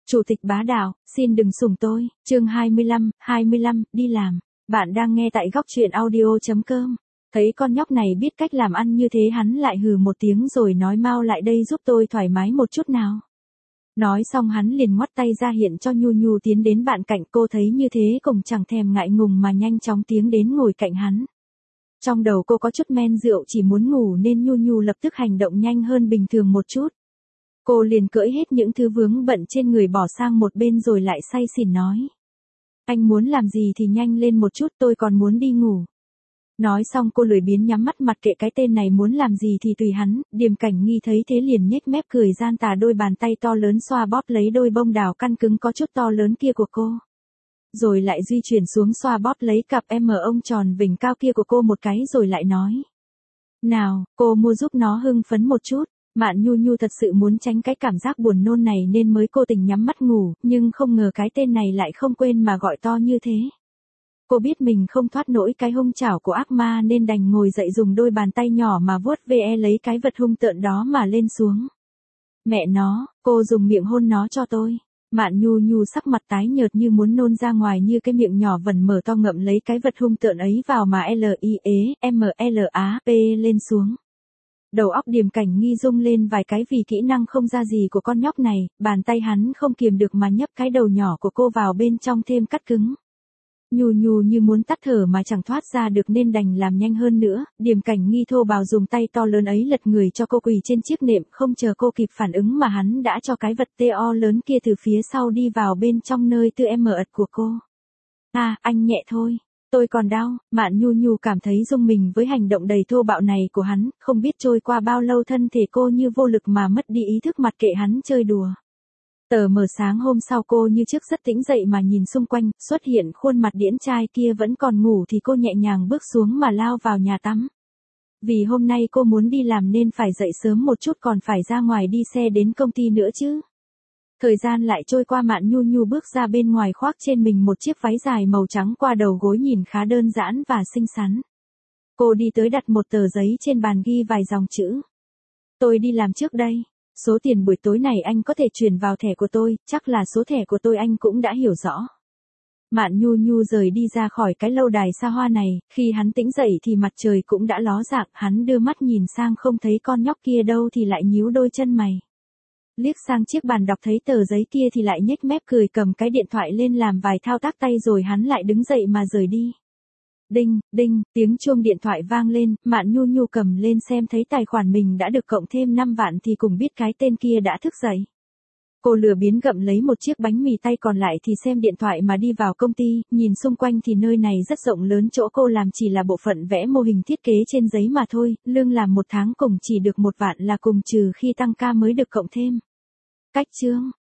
Chủ tịch bá đạo, xin đừng sủng tôi, chương 25, đi làm. Bạn đang nghe tại góc truyện audio.com. Thấy con nhóc này biết cách làm ăn như thế hắn lại hừ một tiếng rồi nói mau lại đây giúp tôi thoải mái một chút nào. Nói xong hắn liền ngoắt tay ra hiện cho Nhu Nhu tiến đến bạn cạnh, cô thấy như thế cũng chẳng thèm ngại ngùng mà nhanh chóng tiến đến ngồi cạnh hắn. Trong đầu cô có chút men rượu chỉ muốn ngủ nên Nhu Nhu lập tức hành động nhanh hơn bình thường một chút. Cô liền cởi hết những thứ vướng bận trên người bỏ sang một bên rồi lại say xỉn nói. Anh muốn làm gì thì nhanh lên một chút, tôi còn muốn đi ngủ. Nói xong cô lười biếng nhắm mắt mặc kệ cái tên này muốn làm gì thì tùy hắn. Điềm Cảnh Nghi thấy thế liền nhếch mép cười gian tà, đôi bàn tay to lớn xoa bóp lấy đôi bông đào căn cứng có chút to lớn kia của cô. Rồi lại di chuyển xuống xoa bóp lấy cặp ông tròn vỉnh cao kia của cô một cái rồi lại nói. Nào, cô mua giúp nó hưng phấn một chút. Mạn Nhu Nhu thật sự muốn tránh cái cảm giác buồn nôn này nên mới cố tình nhắm mắt ngủ, nhưng không ngờ cái tên này lại không quên mà gọi to như thế. Cô biết mình không thoát nổi cái hung chảo của ác ma nên đành ngồi dậy dùng đôi bàn tay nhỏ mà vuốt ve lấy cái vật hung tợn đó mà lên xuống. Mẹ nó, cô dùng miệng hôn nó cho tôi. Mạn Nhu Nhu sắc mặt tái nhợt như muốn nôn ra ngoài, như cái miệng nhỏ vần mở to ngậm lấy cái vật hung tợn ấy vào mà LIEMLAP lên xuống. Đầu óc Điềm Cảnh Nghi rung lên vài cái vì kỹ năng không ra gì của con nhóc này, bàn tay hắn không kiềm được mà nhấp cái đầu nhỏ của cô vào bên trong thêm cắt cứng. Nhu Nhu như muốn tắt thở mà chẳng thoát ra được nên đành làm nhanh hơn nữa. Điềm Cảnh Nghi thô bạo dùng tay to lớn ấy lật người cho cô quỳ trên chiếc nệm, không chờ cô kịp phản ứng mà hắn đã cho cái vật to lớn kia từ phía sau đi vào bên trong nơi tư em ật của cô. À, anh nhẹ thôi. Tôi còn đau. Mạn Nhu Nhu cảm thấy rung mình với hành động đầy thô bạo này của hắn, không biết trôi qua bao lâu thân thể cô như vô lực mà mất đi ý thức mặc kệ hắn chơi đùa. Tờ mờ sáng hôm sau cô như trước rất tỉnh dậy mà nhìn xung quanh, xuất hiện khuôn mặt điển trai kia vẫn còn ngủ thì cô nhẹ nhàng bước xuống mà lao vào nhà tắm. Vì hôm nay cô muốn đi làm nên phải dậy sớm một chút, còn phải ra ngoài đi xe đến công ty nữa chứ. Thời gian lại trôi qua, Mạn Nhu Nhu bước ra bên ngoài khoác trên mình một chiếc váy dài màu trắng qua đầu gối nhìn khá đơn giản và xinh xắn. Cô đi tới đặt một tờ giấy trên bàn ghi vài dòng chữ. Tôi đi làm trước đây. Số tiền buổi tối này anh có thể chuyển vào thẻ của tôi, chắc là số thẻ của tôi anh cũng đã hiểu rõ. Mạn Nhu Nhu rời đi ra khỏi cái lâu đài xa hoa này, khi hắn tỉnh dậy thì mặt trời cũng đã ló dạng, hắn đưa mắt nhìn sang không thấy con nhóc kia đâu thì lại nhíu đôi chân mày. Liếc sang chiếc bàn đọc thấy tờ giấy kia thì lại nhếch mép cười, cầm cái điện thoại lên làm vài thao tác tay rồi hắn lại đứng dậy mà rời đi. Đinh, đinh, tiếng chuông điện thoại vang lên, Mạn Nhu Nhu cầm lên xem thấy tài khoản mình đã được cộng thêm 5 vạn thì cùng biết cái tên kia đã thức dậy. Cô lừa biếng gặm lấy một chiếc bánh mì, tay còn lại thì xem điện thoại mà đi vào công ty, nhìn xung quanh thì nơi này rất rộng lớn, chỗ cô làm chỉ là bộ phận vẽ mô hình thiết kế trên giấy mà thôi, lương làm một tháng cùng chỉ được 1 vạn là cùng trừ khi tăng ca mới được cộng thêm. Cách chương.